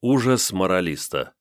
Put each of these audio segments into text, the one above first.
Ужас моралиста.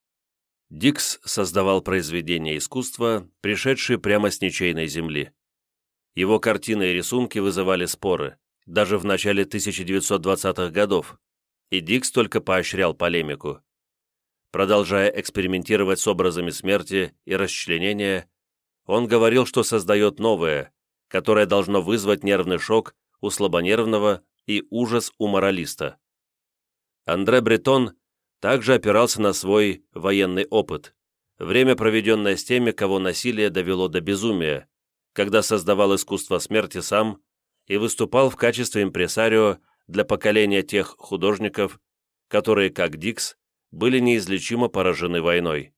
Дикс создавал произведения искусства, пришедшие прямо с ничейной земли. Его картины и рисунки вызывали споры, даже в начале 1920-х годов, и Дикс только поощрял полемику. Продолжая экспериментировать с образами смерти и расчленения, он говорил, что создает новое, которое должно вызвать нервный шок у слабонервного и ужас у моралиста. Андре Бретон также опирался на свой военный опыт, время, проведенное с теми, кого насилие довело до безумия, когда создавал искусство смерти сам и выступал в качестве импресарио для поколения тех художников, которые, как Дикс, были неизлечимо поражены войной.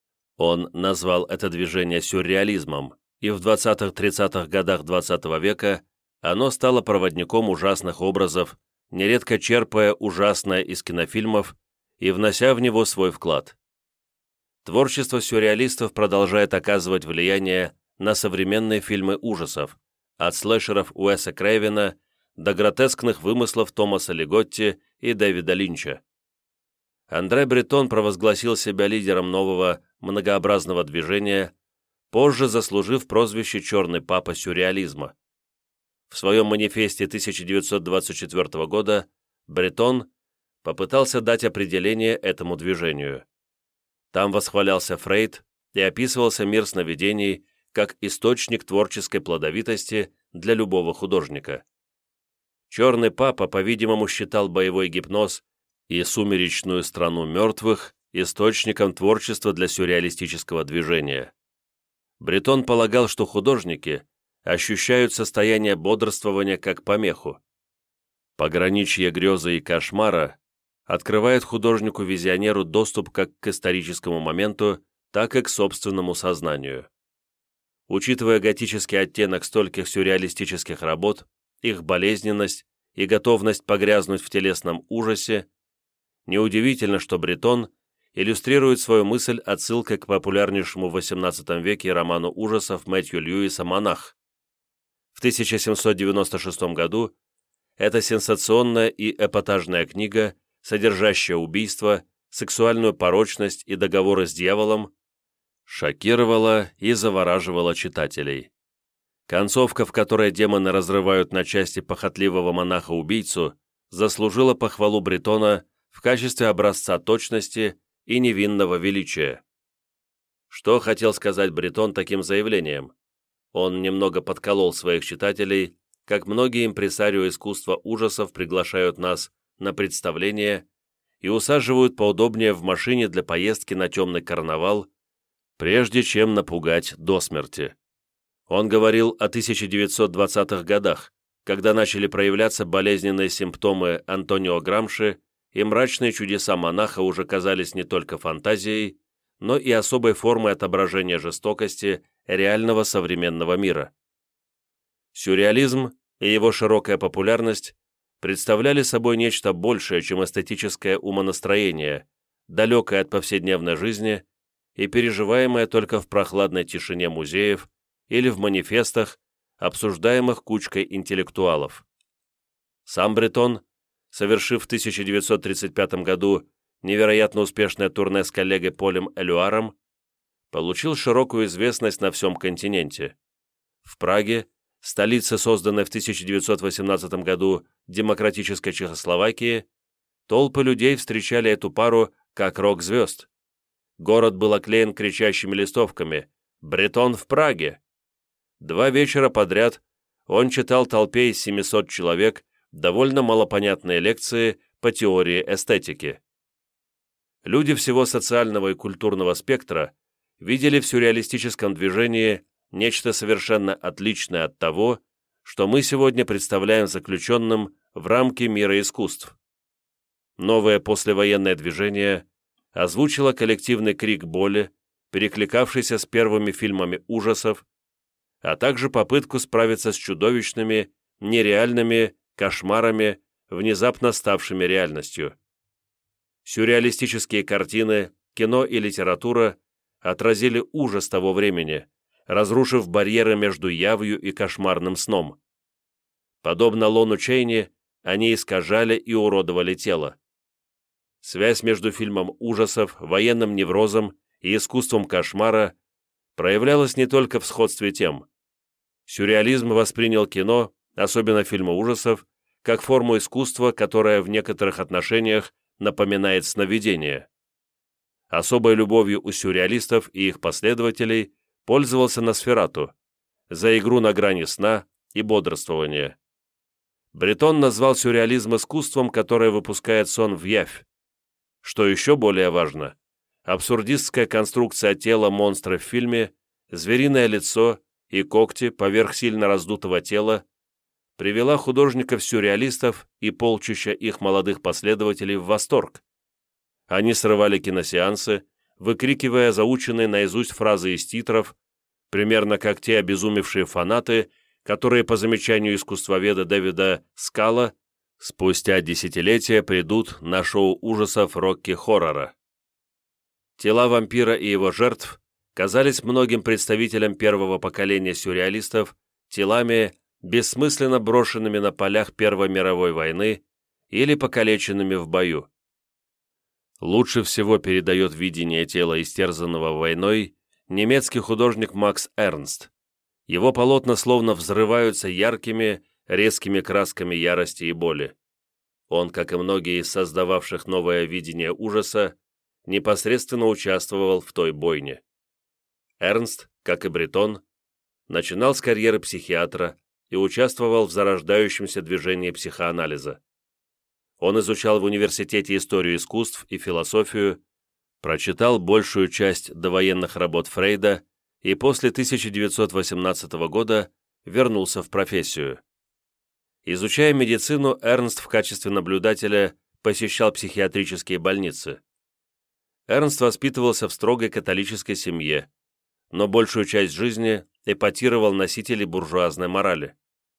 Он назвал это движение сюрреализмом, и в 20-30-х годах XX века оно стало проводником ужасных образов, нередко черпая ужасное из кинофильмов и внося в него свой вклад. Творчество сюрреалистов продолжает оказывать влияние на современные фильмы ужасов, от слэшеров Уэса Крейвена до гротескных вымыслов Томаса Лиготти и Дэвида Линча. Андре Бретон провозгласил себя лидером нового многообразного движения, позже заслужив прозвище «Черный папа сюрреализма». В своем манифесте 1924 года Бретон попытался дать определение этому движению. Там восхвалялся Фрейд и описывался мир сновидений как источник творческой плодовитости для любого художника. Черный папа, по-видимому, считал боевой гипноз и сумеречную страну мертвых источником творчества для сюрреалистического движения. Бретон полагал, что художники ощущают состояние бодрствования как помеху. Пограничье грезы и кошмара открывает художнику-визионеру доступ как к историческому моменту, так и к собственному сознанию. Учитывая готический оттенок стольких сюрреалистических работ, их болезненность и готовность погрязнуть в телесном ужасе, неудивительно, что Бретон иллюстрирует свою мысль отсылкой к популярнейшему в XVIII веке роману ужасов Мэтью Льюиса «Монах». В 1796 году эта сенсационная и эпатажная книга, содержащая убийства, сексуальную порочность и договоры с дьяволом, шокировала и завораживала читателей. Концовка, в которой демоны разрывают на части похотливого монаха-убийцу, заслужила похвалу Бретона в качестве образца точности и невинного величия. Что хотел сказать Бретон таким заявлением? Он немного подколол своих читателей, как многие импресарио искусства ужасов приглашают нас на представление и усаживают поудобнее в машине для поездки на темный карнавал, прежде чем напугать до смерти. Он говорил о 1920-х годах, когда начали проявляться болезненные симптомы Антонио Грамши, и мрачные чудеса монаха уже казались не только фантазией, но и особой формой отображения жестокости реального современного мира. Сюрреализм и его широкая популярность представляли собой нечто большее, чем эстетическое умонастроение, далекое от повседневной жизни и переживаемое только в прохладной тишине музеев или в манифестах, обсуждаемых кучкой интеллектуалов. Сам Бретон, совершив в 1935 году невероятно успешное турне с коллегой Полем Элюаром, получил широкую известность на всем континенте. В Праге, столице созданной в 1918 году демократической Чехословакии, толпы людей встречали эту пару как рок-звезд. Город был оклеен кричащими листовками «Бретон в Праге!». 2 вечера подряд он читал толпе из 700 человек довольно малопонятные лекции по теории эстетики. Люди всего социального и культурного спектра видели в сюрреалистическом движении нечто совершенно отличное от того, что мы сегодня представляем заключенным в рамки мира искусств. Новое послевоенное движение озвучило коллективный крик боли, перекликавшийся с первыми фильмами ужасов, а также попытку справиться с чудовищными, нереальными кошмарами, внезапно ставшими реальностью. Сюрреалистические картины, кино и литература отразили ужас того времени, разрушив барьеры между явью и кошмарным сном. Подобно Лону Чейни, они искажали и уродовали тело. связь между фильмом ужасов, военным неврозом и искусством кошмара проявлялась не только в сходстве тем. Сюрреализм воспринял кино, особенно фильмы ужасов, как форму искусства, которая в некоторых отношениях напоминает сновидение. Особой любовью у сюрреалистов и их последователей пользовался Носферату за игру на грани сна и бодрствования. Бретон назвал сюрреализм искусством, которое выпускает сон в явь. Что еще более важно, абсурдистская конструкция тела монстра в фильме, звериное лицо и когти поверх сильно раздутого тела привела художников-сюрреалистов и полчища их молодых последователей в восторг. Они срывали киносеансы, выкрикивая заученные наизусть фразы из титров, примерно как те обезумевшие фанаты, которые, по замечанию искусствоведа Дэвида Скала, спустя десятилетия придут на шоу ужасов Рокки-хоррора. Тела вампира и его жертв казались многим представителям первого поколения сюрреалистов телами, бессмысленно брошенными на полях Первой мировой войны или покалеченными в бою. Лучше всего передает видение тела истерзанного войной немецкий художник Макс Эрнст. Его полотна словно взрываются яркими, резкими красками ярости и боли. Он, как и многие из создававших новое видение ужаса, непосредственно участвовал в той бойне. Эрнст, как и Бретон, начинал с карьеры психиатра и участвовал в зарождающемся движении психоанализа. Он изучал в университете историю искусств и философию, прочитал большую часть довоенных работ Фрейда и после 1918 года вернулся в профессию. Изучая медицину, Эрнст в качестве наблюдателя посещал психиатрические больницы. Эрнст воспитывался в строгой католической семье, но большую часть жизни эпатировал носителей буржуазной морали.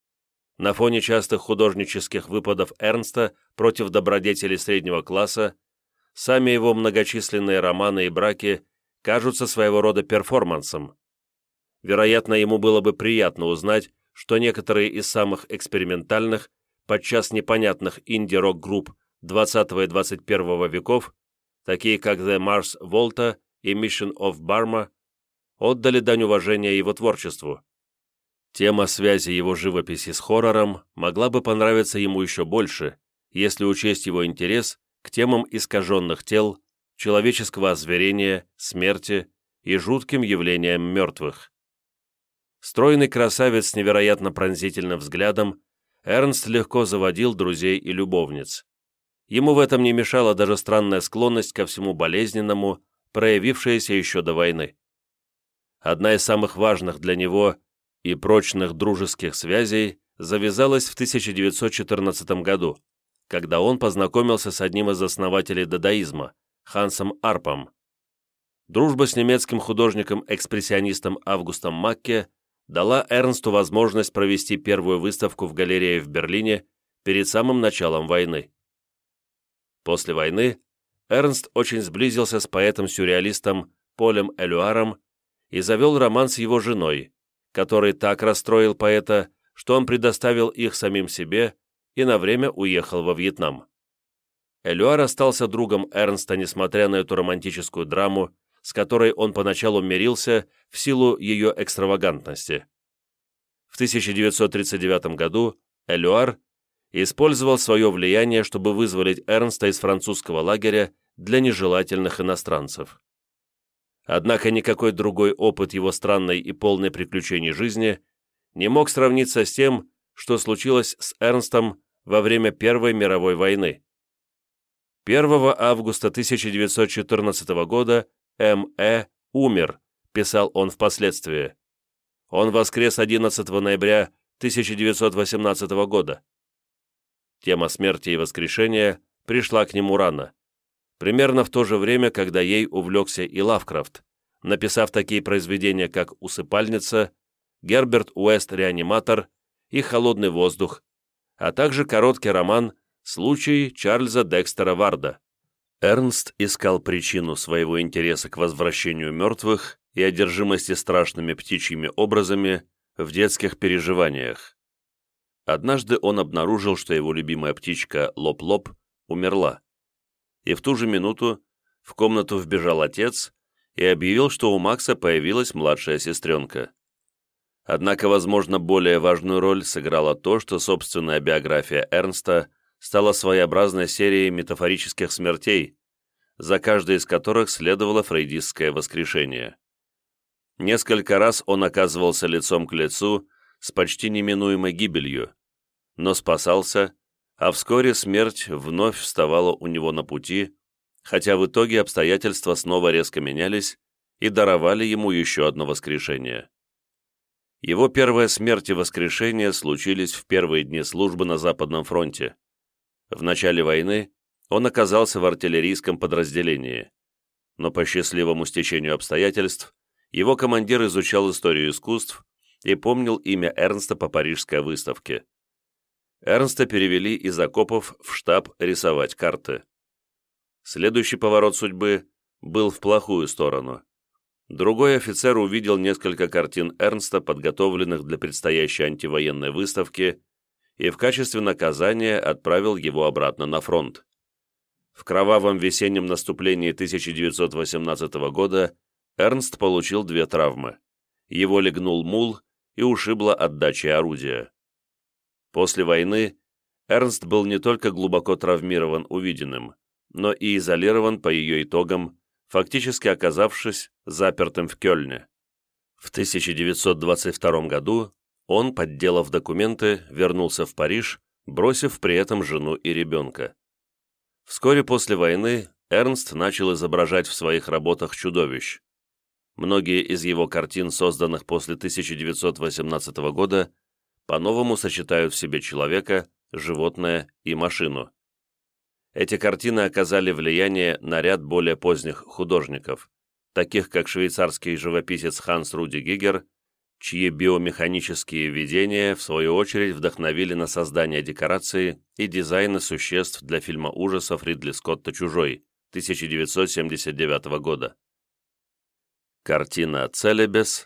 На фоне частых художнических выпадов Эрнста против добродетелей среднего класса, сами его многочисленные романы и браки кажутся своего рода перформансом. Вероятно, ему было бы приятно узнать, что некоторые из самых экспериментальных, подчас непонятных инди-рок-групп XX и XXI веков, такие как The Mars Volta и Mission of Burma, отдали дань уважения его творчеству. Тема связи его живописи с хоррором могла бы понравиться ему еще больше, если учесть его интерес к темам искаженных тел, человеческого озверения, смерти и жутким явлениям мертвых. Стройный красавец с невероятно пронзительным взглядом, Эрнст легко заводил друзей и любовниц. Ему в этом не мешала даже странная склонность ко всему болезненному, проявившаяся еще до войны. Одна из самых важных для него и прочных дружеских связей завязалась в 1914 году, когда он познакомился с одним из основателей дадаизма, Хансом Арпом. Дружба с немецким художником-экспрессионистом Августом Макке дала Эрнсту возможность провести первую выставку в галерее в Берлине перед самым началом войны. После войны Эрнст очень сблизился с поэтом-сюрреалистом Полем Элюаром и завел роман с его женой, который так расстроил поэта, что он предоставил их самим себе и на время уехал во Вьетнам. Элюар остался другом Эрнста, несмотря на эту романтическую драму, с которой он поначалу мирился в силу ее экстравагантности. В 1939 году Элюар использовал свое влияние, чтобы вызволить Эрнста из французского лагеря для нежелательных иностранцев. Однако никакой другой опыт его странной и полной приключений жизни не мог сравниться с тем, что случилось с Эрнстом во время Первой мировой войны. 1 августа 1914 года М.Э. умер, писал он впоследствии. Он воскрес 11 ноября 1918 года. Тема смерти и воскрешения пришла к нему рано, примерно в то же время, когда ей увлекся и Лавкрафт, написав такие произведения, как «Усыпальница», «Герберт Уэст. Реаниматор» и «Холодный воздух», а также короткий роман «Случай Чарльза Декстера Варда». Эрнст искал причину своего интереса к возвращению мертвых и одержимости страшными птичьими образами в детских переживаниях. Однажды он обнаружил, что его любимая птичка Лоп-Лоп умерла, и в ту же минуту в комнату вбежал отец и объявил, что у Макса появилась младшая сестренка. Однако, возможно, более важную роль сыграло то, что собственная биография Эрнста стала своеобразной серией метафорических смертей, за каждой из которых следовало фрейдистское воскрешение. Несколько раз он оказывался лицом к лицу с почти неминуемой гибелью, но спасался, а вскоре смерть вновь вставала у него на пути, хотя в итоге обстоятельства снова резко менялись и даровали ему еще одно воскрешение. Его первая смерть и воскрешение случились в первые дни службы на Западном фронте. В начале войны он оказался в артиллерийском подразделении, но по счастливому стечению обстоятельств его командир изучал историю искусств и помнил имя Эрнста по Парижской выставке. Эрнста перевели из окопов в штаб рисовать карты. Следующий поворот судьбы был в плохую сторону. Другой офицер увидел несколько картин Эрнста, подготовленных для предстоящей антивоенной выставки, и в качестве наказания отправил его обратно на фронт. В кровавом весеннем наступлении 1918 года Эрнст получил 2 травмы. Его легнул мул и ушибло отдачей орудия. После войны Эрнст был не только глубоко травмирован увиденным, но и изолирован по ее итогам, фактически оказавшись запертым в Кёльне. В 1922 году он, подделав документы, вернулся в Париж, бросив при этом жену и ребенка. Вскоре после войны Эрнст начал изображать в своих работах чудовищ. Многие из его картин, созданных после 1918 года, по-новому сочетают в себе человека, животное и машину. Эти картины оказали влияние на ряд более поздних художников, таких как швейцарский живописец Ханс Руди Гигер, чьи биомеханические видения, в свою очередь, вдохновили на создание декораций и дизайна существ для фильма ужасов Ридли Скотта «Чужой» 1979 года. Картина «Целебес»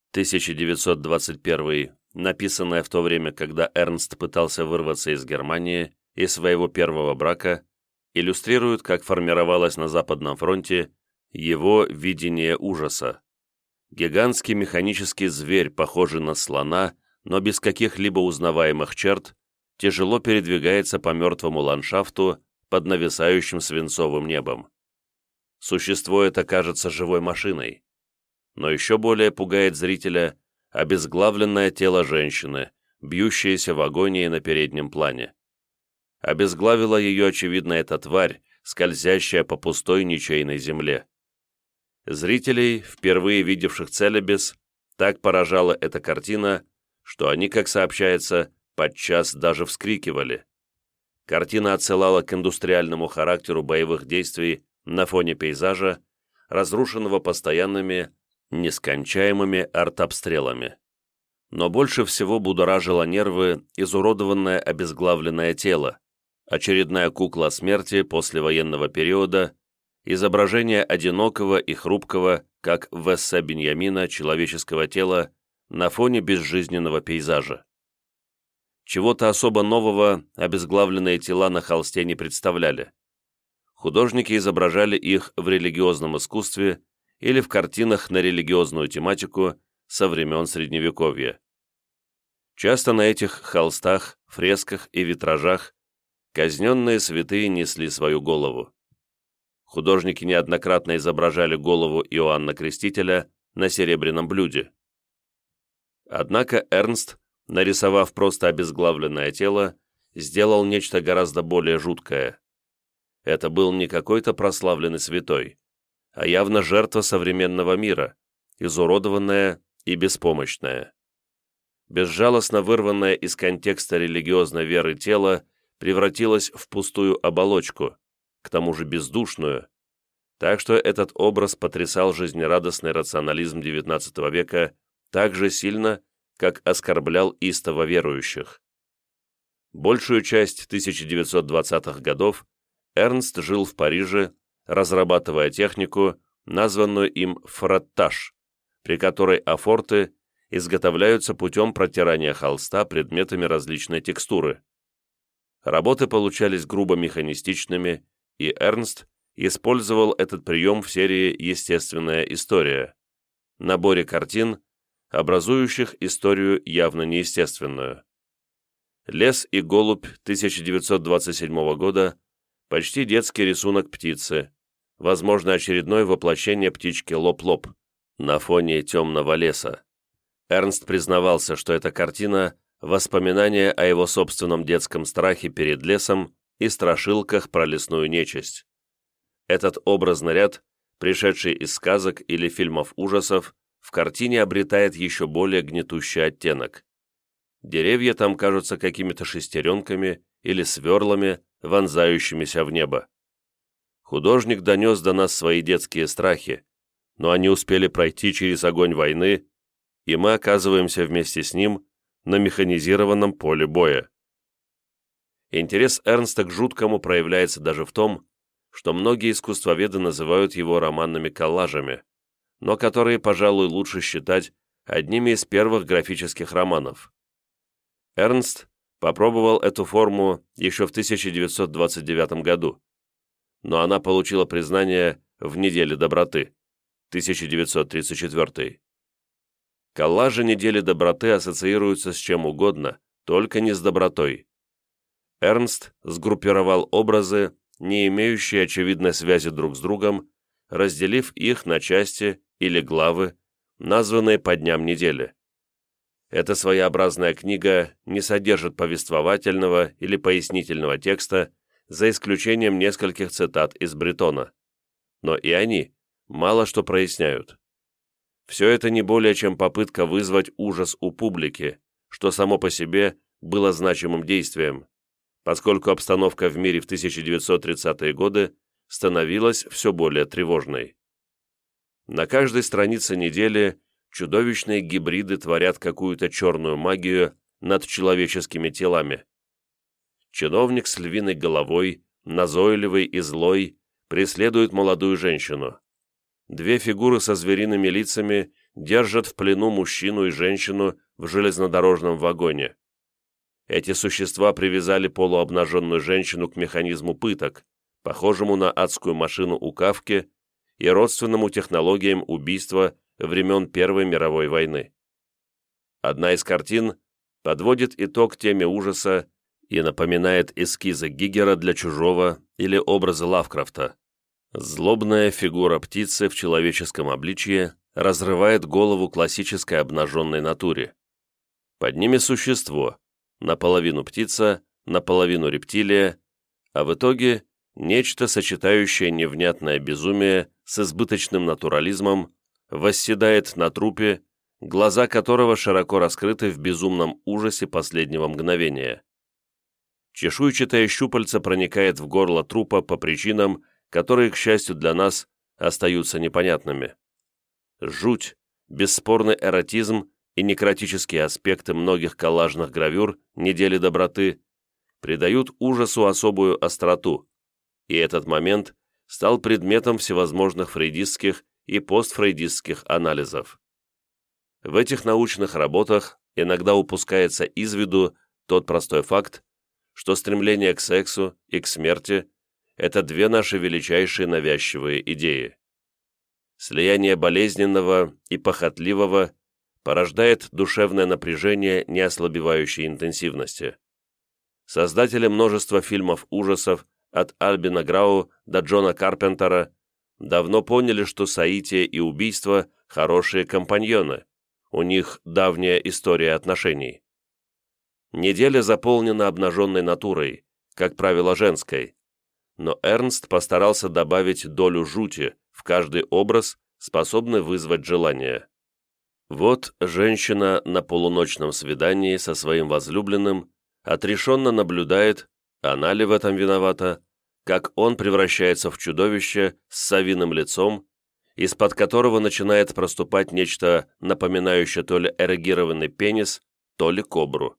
1921, написанная в то время, когда Эрнст пытался вырваться из Германии и своего первого брака, иллюстрирует, как формировалось на Западном фронте его видение ужаса. Гигантский механический зверь, похожий на слона, но без каких-либо узнаваемых черт, тяжело передвигается по мертвому ландшафту под нависающим свинцовым небом. Существо это кажется живой машиной. Но еще более пугает зрителя обезглавленное тело женщины, бьющееся в агонии на переднем плане. Обезглавила ее, очевидно, эта тварь, скользящая по пустой ничейной земле. Зрителей, впервые видевших Целебес, так поражала эта картина, что они, как сообщается, подчас даже вскрикивали. Картина отсылала к индустриальному характеру боевых действий на фоне пейзажа, разрушенного постоянными, нескончаемыми артобстрелами. Но больше всего будоражило нервы изуродованное обезглавленное тело, очередная кукла смерти послевоенного периода, изображение одинокого и хрупкого, как в эссе Беньямина, человеческого тела на фоне безжизненного пейзажа. Чего-то особо нового обезглавленные тела на холсте не представляли. Художники изображали их в религиозном искусстве или в картинах на религиозную тематику со времен Средневековья. Часто на этих холстах, фресках и витражах казненные святые несли свою голову. Художники неоднократно изображали голову Иоанна Крестителя на серебряном блюде. Однако Эрнст, нарисовав просто обезглавленное тело, сделал нечто гораздо более жуткое. Это был не какой-то прославленный святой, а явно жертва современного мира, изуродованная и беспомощная. Безжалостно вырванное из контекста религиозной веры тело превратилось в пустую оболочку, к тому же бездушную, так что этот образ потрясал жизнерадостный рационализм XIX века так же сильно, как оскорблял истово верующих. Большую часть 1920-х годов Эрнст жил в Париже, разрабатывая технику, названную им фраттаж, при которой афорты изготовляются путем протирания холста предметами различной текстуры. Работы получались грубо механистичными и Эрнст использовал этот прием в серии «Естественная история», наборе картин, образующих историю явно неестественную. «Лес и голубь» 1927 года – почти детский рисунок птицы, возможно, очередное воплощение птички Лоп-Лоп на фоне темного леса. Эрнст признавался, что эта картина – воспоминание о его собственном детском страхе перед лесом и страшилках про лесную нечисть. Этот образный ряд, пришедший из сказок или фильмов ужасов, в картине обретает еще более гнетущий оттенок. Деревья там кажутся какими-то шестеренками или сверлами, вонзающимися в небо. Художник донес до нас свои детские страхи, но они успели пройти через огонь войны, и мы оказываемся вместе с ним на механизированном поле боя. Интерес Эрнста к жуткому проявляется даже в том, что многие искусствоведы называют его романными коллажами, но которые, пожалуй, лучше считать одними из первых графических романов. Эрнст попробовал эту форму еще в 1929 году, но она получила признание в «Неделе доброты» 1934. Коллажи «Недели доброты» ассоциируются с чем угодно, только не с добротой. Эрнст сгруппировал образы, не имеющие очевидной связи друг с другом, разделив их на части или главы, названные по дням недели. Эта своеобразная книга не содержит повествовательного или пояснительного текста, за исключением нескольких цитат из Бретона. Но и они мало что проясняют. Все это не более чем попытка вызвать ужас у публики, что само по себе было значимым действием, поскольку обстановка в мире в 1930-е годы становилась все более тревожной. На каждой странице недели чудовищные гибриды творят какую-то черную магию над человеческими телами. Чиновник с львиной головой, назойливый и злой, преследует молодую женщину. Две фигуры со звериными лицами держат в плену мужчину и женщину в железнодорожном вагоне. Эти существа привязали полуобнаженную женщину к механизму пыток, похожему на адскую машину у Кафки и родственному технологиям убийства времен Первой мировой войны. Одна из картин подводит итог теме ужаса и напоминает эскизы Гигера для «Чужого» или образы Лавкрафта. Злобная фигура птицы в человеческом обличье разрывает голову классической обнаженной натуре. Под ними существо, наполовину птица, наполовину рептилия, а в итоге нечто, сочетающее невнятное безумие с избыточным натурализмом, восседает на трупе, глаза которого широко раскрыты в безумном ужасе последнего мгновения. Чешуйчатое щупальце проникает в горло трупа по причинам, которые, к счастью для нас, остаются непонятными. Жуть, бесспорный эротизм и некротические аспекты многих коллажных гравюр «Недели доброты» придают ужасу особую остроту, и этот момент стал предметом всевозможных фрейдистских и постфрейдистских анализов. В этих научных работах иногда упускается из виду тот простой факт, что стремление к сексу и к смерти – это две наши величайшие навязчивые идеи. Слияние болезненного и похотливого порождает душевное напряжение неослабевающей интенсивности. Создатели множества фильмов ужасов от Альбина Грау до Джона Карпентера давно поняли, что соитие и убийство – хорошие компаньоны, у них давняя история отношений. Неделя заполнена обнаженной натурой, как правило, женской, но Эрнст постарался добавить долю жути в каждый образ, способный вызвать желание. Вот женщина на полуночном свидании со своим возлюбленным отрешенно наблюдает, она ли в этом виновата, как он превращается в чудовище с совиным лицом, из-под которого начинает проступать нечто напоминающее то ли эрегированный пенис, то ли кобру.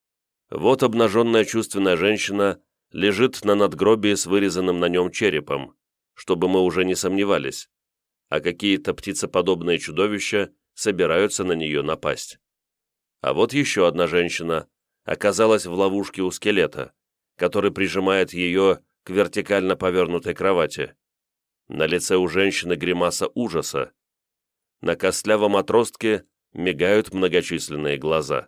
Вот обнаженная чувственная женщина лежит на надгробии с вырезанным на нем черепом, чтобы мы уже не сомневались, а какие-то птицеподобные чудовища собираются на нее напасть. А вот еще одна женщина оказалась в ловушке у скелета, который прижимает ее к вертикально повернутой кровати. На лице у женщины гримаса ужаса. На костлявом отростке мигают многочисленные глаза.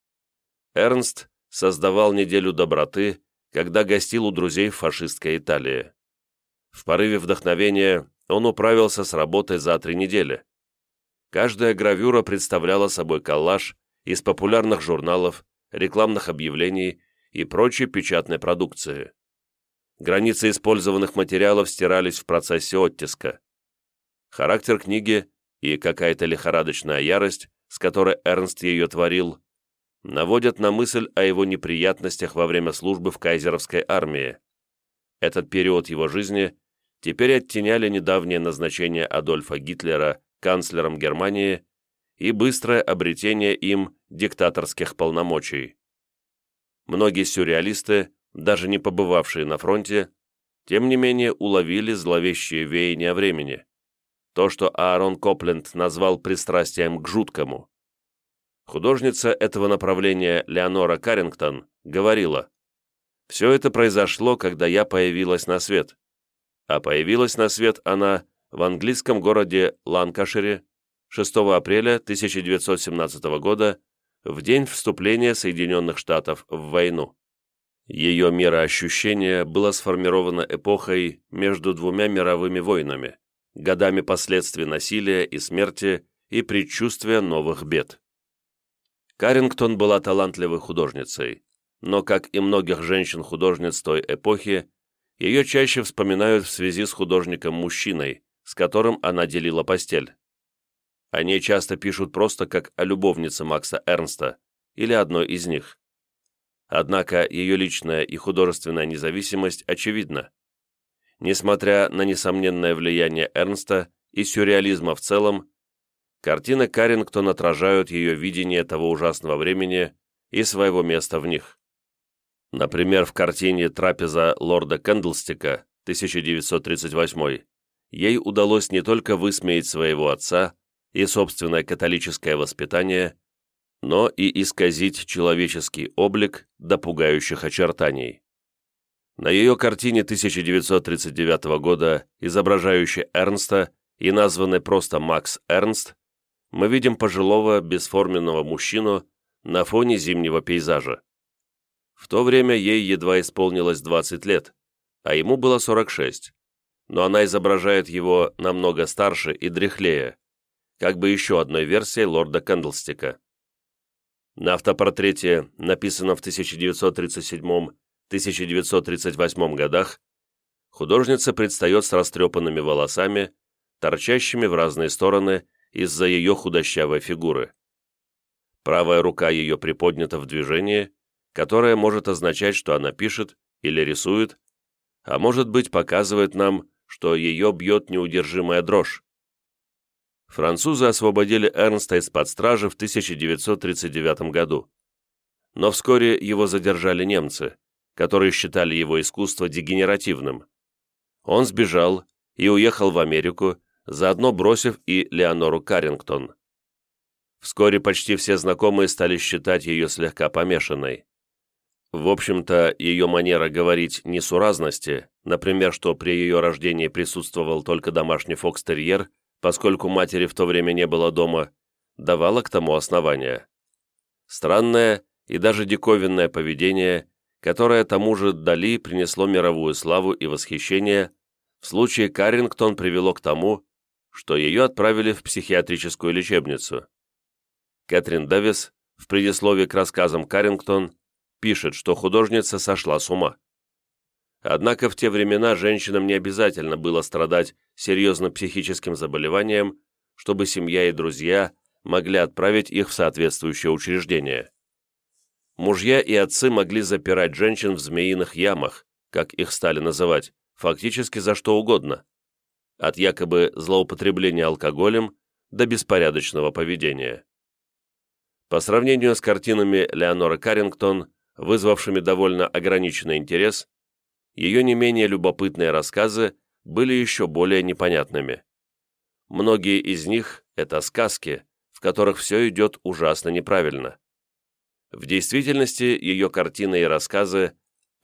Эрнст создавал неделю доброты, когда гостил у друзей в фашистской Италии. В порыве вдохновения он управился с работой за 3 недели. Каждая гравюра представляла собой коллаж из популярных журналов, рекламных объявлений и прочей печатной продукции. Границы использованных материалов стирались в процессе оттиска. Характер книги и какая-то лихорадочная ярость, с которой Эрнст ее творил, наводят на мысль о его неприятностях во время службы в кайзеровской армии. Этот период его жизни теперь оттеняли недавнее назначение Адольфа Гитлера канцлером Германии и быстрое обретение им диктаторских полномочий. Многие сюрреалисты, даже не побывавшие на фронте, тем не менее уловили зловещие веяния времени, то, что Аарон Копленд назвал пристрастием к жуткому. Художница этого направления Леонора Каррингтон говорила: «Все это произошло, когда я появилась на свет». А появилась на свет она в английском городе Ланкашире 6 апреля 1917 года, в день вступления Соединенных Штатов в войну. Ее мироощущение было сформировано эпохой между 2 мировыми войнами, годами последствий насилия и смерти и предчувствия новых бед. Каррингтон была талантливой художницей, но, как и многих женщин-художниц той эпохи, ее чаще вспоминают в связи с художником-мужчиной, с которым она делила постель. О ней часто пишут просто как о любовнице Макса Эрнста или одной из них. Однако ее личная и художественная независимость очевидна. Несмотря на несомненное влияние Эрнста и сюрреализма в целом, картины Каррингтон отражают ее видение того ужасного времени и своего места в них. Например, в картине «Трапеза лорда Кэндлстика» 1938 ей удалось не только высмеять своего отца и собственное католическое воспитание, но и исказить человеческий облик до пугающих очертаний. На ее картине 1939 года, изображающей Эрнста и названной просто Макс Эрнст, мы видим пожилого бесформенного мужчину на фоне зимнего пейзажа. В то время ей едва исполнилось 20 лет, а ему было 46, но она изображает его намного старше и дряхлее, как бы еще одной версией лорда Кэндлстика. На автопортрете, написанном в 1937-1938 годах, художница предстает с растрепанными волосами, торчащими в разные стороны из-за ее худощавой фигуры. Правая рука ее приподнята в движении, которое может означать, что она пишет или рисует, а может быть показывает нам, что ее бьет неудержимая дрожь. Французы освободили Эрнста из-под стражи в 1939 году, но вскоре его задержали немцы, которые считали его искусство дегенеративным. Он сбежал и уехал в Америку, заодно бросив и Леонору Каррингтон. Вскоре почти все знакомые стали считать ее слегка помешанной. В общем-то, ее манера говорить несуразности, например, что при ее рождении присутствовал только домашний фокстерьер, поскольку матери в то время не было дома, давала к тому основания. Странное и даже диковинное поведение, которое тому же Дали принесло мировую славу и восхищение, в случае Каррингтон привело к тому, что ее отправили в психиатрическую лечебницу. Кэтрин Дэвис в предисловии к рассказам Каррингтон пишет, что художница сошла с ума. Однако в те времена женщинам не обязательно было страдать серьезным психическим заболеванием, чтобы семья и друзья могли отправить их в соответствующее учреждение. Мужья и отцы могли запирать женщин в змеиных ямах, как их стали называть, фактически за что угодно, от якобы злоупотребления алкоголем до беспорядочного поведения. По сравнению с картинами Леоноры Каррингтон, вызвавшими довольно ограниченный интерес, ее не менее любопытные рассказы были еще более непонятными. Многие из них – это сказки, в которых все идет ужасно неправильно. В действительности ее картины и рассказы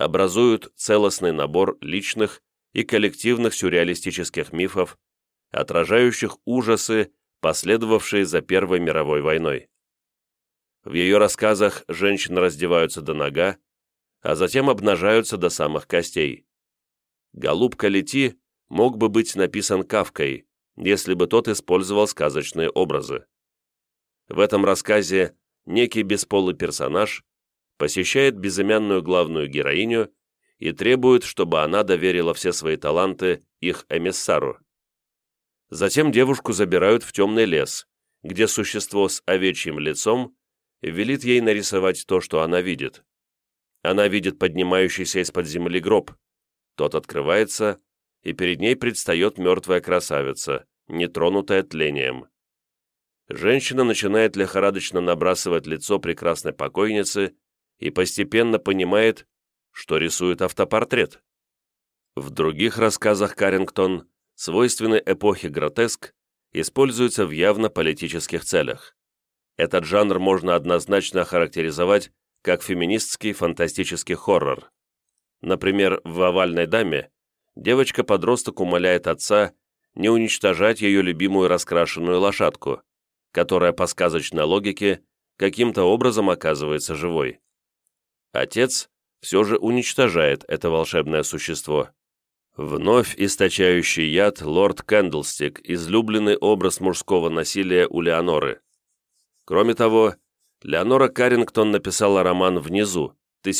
образуют целостный набор личных и коллективных сюрреалистических мифов, отражающих ужасы, последовавшие за Первой мировой войной. В ее рассказах женщины раздеваются до нога, а затем обнажаются до самых костей. «Голубка, лети» мог бы быть написан Кафкой, если бы тот использовал сказочные образы. В этом рассказе некий бесполый персонаж посещает безымянную главную героиню и требует, чтобы она доверила все свои таланты их эмиссару. Затем девушку забирают в темный лес, где существо с овечьим лицом велит ей нарисовать то, что она видит. Она видит поднимающийся из-под земли гроб. Тот открывается, и перед ней предстает мертвая красавица, нетронутая тлением. Женщина начинает лихорадочно набрасывать лицо прекрасной покойницы и постепенно понимает, что рисует автопортрет. В других рассказах Каррингтон свойственный эпохе гротеск используется в явно политических целях. Этот жанр можно однозначно охарактеризовать как феминистский фантастический хоррор. Например, в «Овальной даме» девочка-подросток умоляет отца не уничтожать ее любимую раскрашенную лошадку, которая по сказочной логике каким-то образом оказывается живой. Отец все же уничтожает это волшебное существо. Вновь источающий яд лорд Кэндлстик, излюбленный образ мужского насилия у Леоноры. Кроме того, Леонора Каррингтон написала роман «Внизу»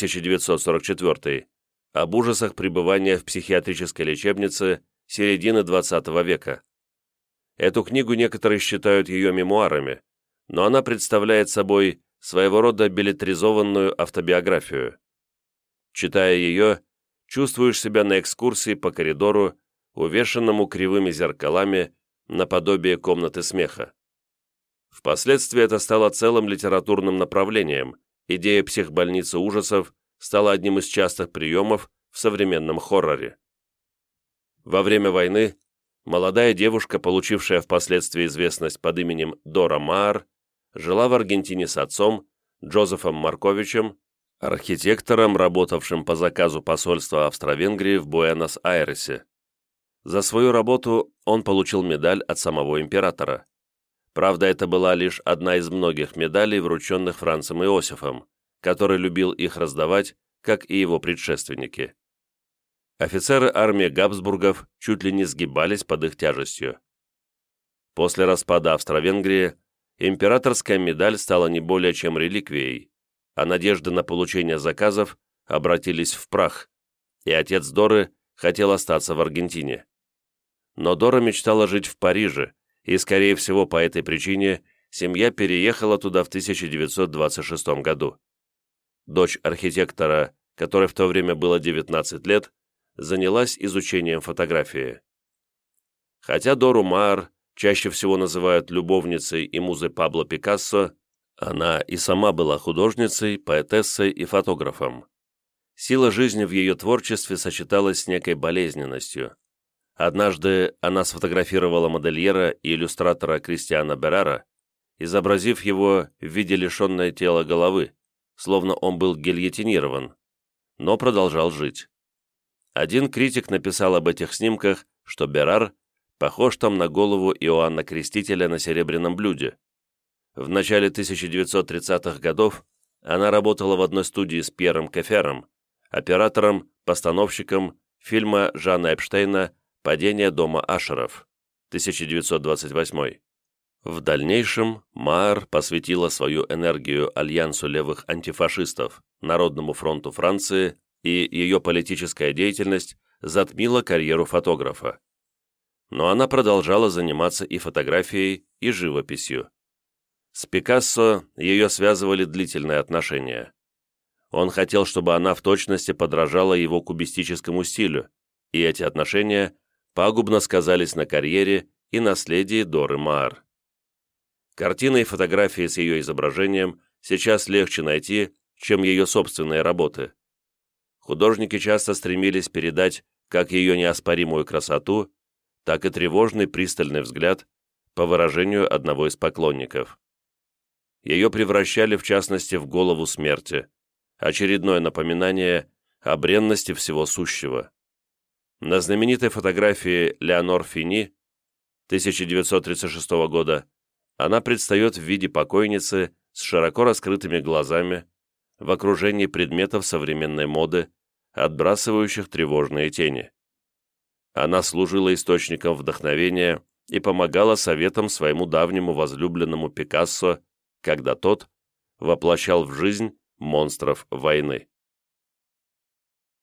1944 об ужасах пребывания в психиатрической лечебнице середины XX века. Эту книгу некоторые считают ее мемуарами, но она представляет собой своего рода беллетризованную автобиографию. Читая ее, чувствуешь себя на экскурсии по коридору, увешанному кривыми зеркалами, наподобие комнаты смеха. Впоследствии это стало целым литературным направлением, идея психбольницы ужасов стала одним из частых приемов в современном хорроре. Во время войны молодая девушка, получившая впоследствии известность под именем Дора Маар, жила в Аргентине с отцом, Джозефом Марковичем, архитектором, работавшим по заказу посольства Австро-Венгрии в Буэнос-Айресе. За свою работу он получил медаль от самого императора. Правда, это была лишь одна из многих медалей, врученных Францем Иосифом, который любил их раздавать, как и его предшественники. Офицеры армии Габсбургов чуть ли не сгибались под их тяжестью. После распада Австро-Венгрии императорская медаль стала не более чем реликвией, а надежды на получение заказов обратились в прах, и отец Доры хотел остаться в Аргентине. Но Дора мечтала жить в Париже, и, скорее всего, по этой причине семья переехала туда в 1926 году. Дочь архитектора, которой в то время было 19 лет, занялась изучением фотографии. Хотя Дору Маар чаще всего называют любовницей и музой Пабло Пикассо, она и сама была художницей, поэтессой и фотографом. Сила жизни в ее творчестве сочеталась с некой болезненностью. Однажды она сфотографировала модельера и иллюстратора Кристиана Беррара, изобразив его в виде лишенной тела головы, словно он был гильотинирован, но продолжал жить. Один критик написал об этих снимках, что Беррар похож там на голову Иоанна Крестителя на серебряном блюде. В начале 1930-х годов она работала в одной студии с Пьером Кефером, оператором, постановщиком фильма Жана Эпштейна «Падение дома Ашеров» 1928. В дальнейшем Маар посвятила свою энергию Альянсу левых антифашистов, Народному фронту Франции, и ее политическая деятельность затмила карьеру фотографа. Но она продолжала заниматься и фотографией, и живописью. С Пикассо ее связывали длительные отношения. Он хотел, чтобы она в точности подражала его кубистическому стилю, и эти отношения пагубно сказались на карьере и наследии Доры Маар. Картины и фотографии с ее изображением сейчас легче найти, чем ее собственные работы. Художники часто стремились передать как ее неоспоримую красоту, так и тревожный пристальный взгляд, по выражению одного из поклонников. Ее превращали, в частности, в голову смерти, очередное напоминание о бренности всего сущего. На знаменитой фотографии Леонор Фини 1936 года она предстает в виде покойницы с широко раскрытыми глазами, в окружении предметов современной моды, отбрасывающих тревожные тени. Она служила источником вдохновения и помогала советам своему давнему возлюбленному Пикассо, когда тот воплощал в жизнь монстров войны.